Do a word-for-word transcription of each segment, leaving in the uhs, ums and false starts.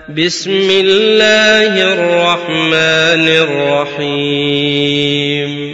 بسم الله الرحمن الرحيم.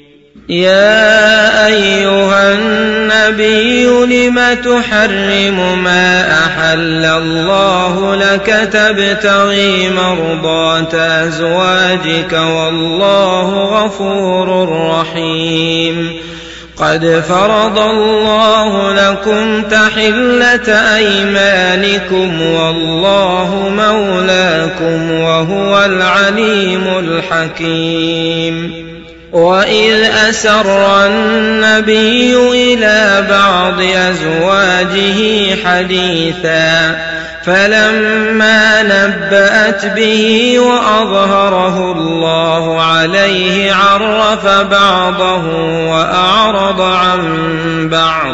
يا أيها النبي لم تحرم ما أحل الله لك تبتغي مرضات أزواجك والله غفور رحيم. قد فرض الله لكم تحلة أيمانكم والله مولاكم وهو العليم الحكيم. وإذ أسر النبي إلى بعض أزواجه حديثا فلما نبأت به وأظهره الله عليه عرف بعضه وأعرض عن بعض.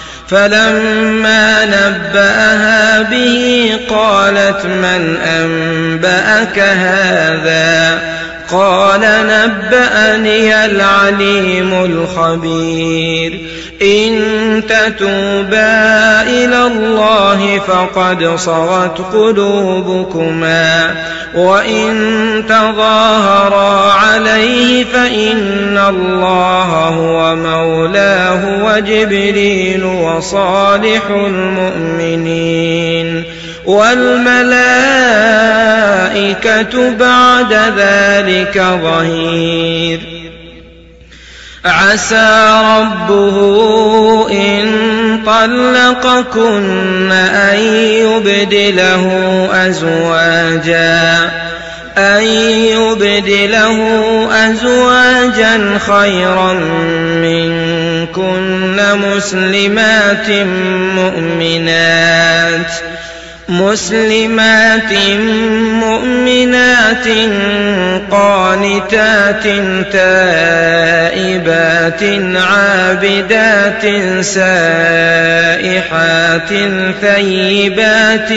فلما نبأها به قالت من أنبأك هذا؟ قال نبأني العليم الخبير. إن تتوبا إلى الله فقد صغت قلوبكما وإن تظاهرا عليه فإن الله هو مولاه وجبريل وصالح المؤمنين والملائكة بعد ذلك ظهير. عسى ربه إن طلقكن أن يبدله أزواجا أن يبدله أزواجا خيرا منكن مسلمات مؤمنات مسلمات مؤمنات قانتات تائبات عابدات سائحات ثيبات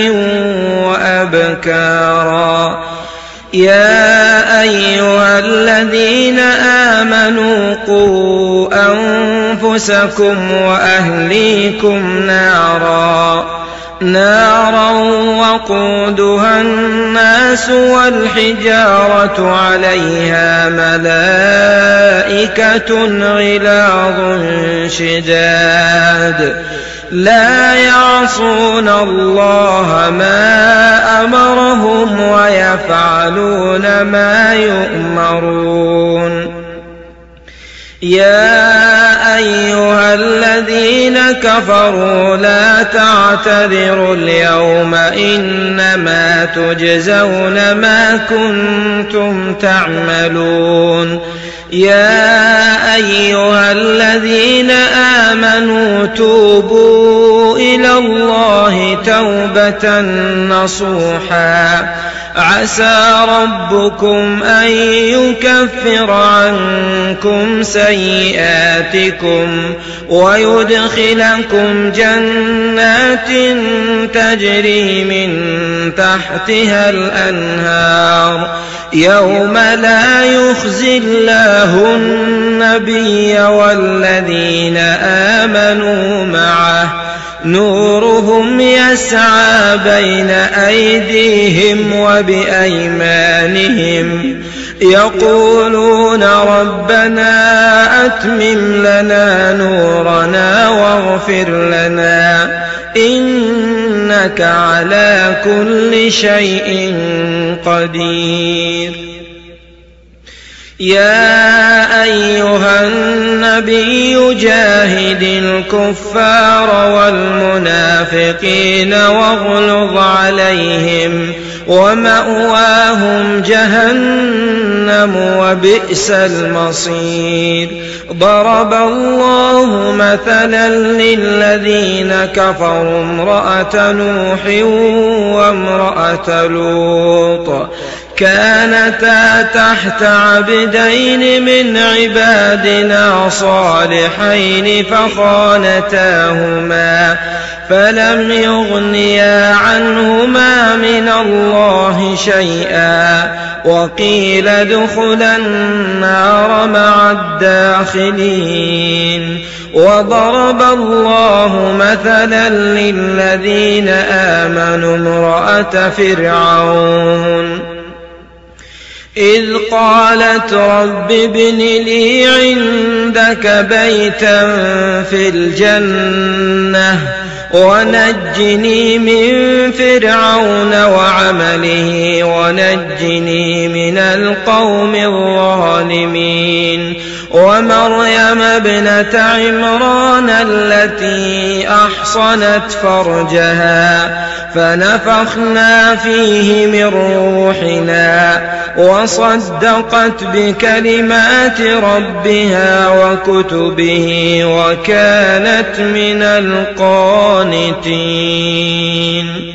وأبكارا. يا أيها الذين آمنوا قوا أنفسكم وأهليكم نارا نارا وقودها الناس والحجارة عليها ملائكة غلاظ شداد لا يعصون الله ما أمرهم ويفعلون ما يؤمرون. يا أيها الذين كفروا لا تعتذروا اليوم إنما تجزون ما كنتم تعملون. يا أيها الذين آمنوا توبوا إلى الله توبة نصوحا عسى ربكم أن يكفر عنكم سيئاتكم ويدخلكم جنات تجري من تحتها الأنهار يوم لا يخزي الله النبي والذين آمنوا معه نورهم يسعى بين أيديهم وبأيمانهم يقولون ربنا أتمم لنا نورنا واغفر لنا إنك على كل شيء قدير. يا أيها النبي جاهد الكفار والمنافقين واغلظ عليهم ومأواهم جهنم وبئس المصير. ضرب الله مثلا للذين كفروا امرأة نوح وامرأة لوط كانتا تحت عبدين من عبادنا صالحين فخانتاهما فلم يغنيا عنهما من الله شيئا وقيل ادخلا النار مع الداخلين. وضرب الله مثلا للذين آمنوا امرأة فرعون إذ قالت رب ابن لي عندك بيتا في الجنة ونجني من فرعون وعمله ونجني من القوم الظالمين. ومريم ابنة عمران التي أحصنت فرجها فنفخنا فيه من روحنا وصدقت بكلمات ربها وكتبه وكانت من القانتين.